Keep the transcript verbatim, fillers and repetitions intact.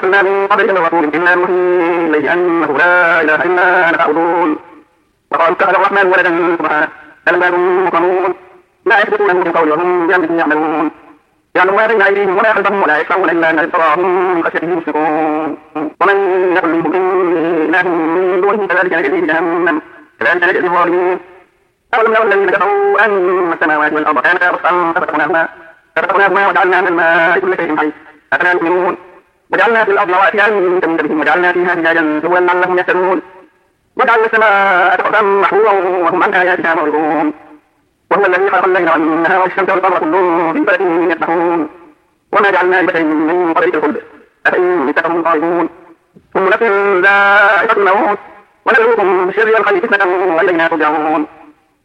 أرسلنا من قبلك من رسول إلا نوحي إليه أنه لا إله إلا أنا فاعبدون وقالوا اتخذ الرحمن ولدا سبحانه بل عباد مكرمون لا يسبقونه بالقول وهم بأمره يعملون يعلم ما بين أيديهم وما خلفهم ولا يشفعون إلا أن يتراهم من خشيته مشفقون ومن يقل منهم إني إله من دونه كذلك نجزيه جهنم كذلك نجزي الظالمين أولم يروا الذين كفروا أن السماوات والأرض كانتا رتقا ففتقناهما ففتقناهما وجعلنا من الماء كل شيء حي أفلا يؤمنون وجعلنا في الأرض رواسي أن تميد بهم وجعلنا فيها فجاجا سبلا لعلهم يهتدون وجعلنا السماء سقفا محفوظا وهم عن آياتها معرضون وهو الذي خلق الليل والنهار والشمس والقمر كل في فلك يسبحون وما جعلنا لبشر من قبلك الخلد أفإن متهم الخالدون ثم نفس ذائقة الموت ونبلوكم بالشر والخير فتنة وإلينا ترجعون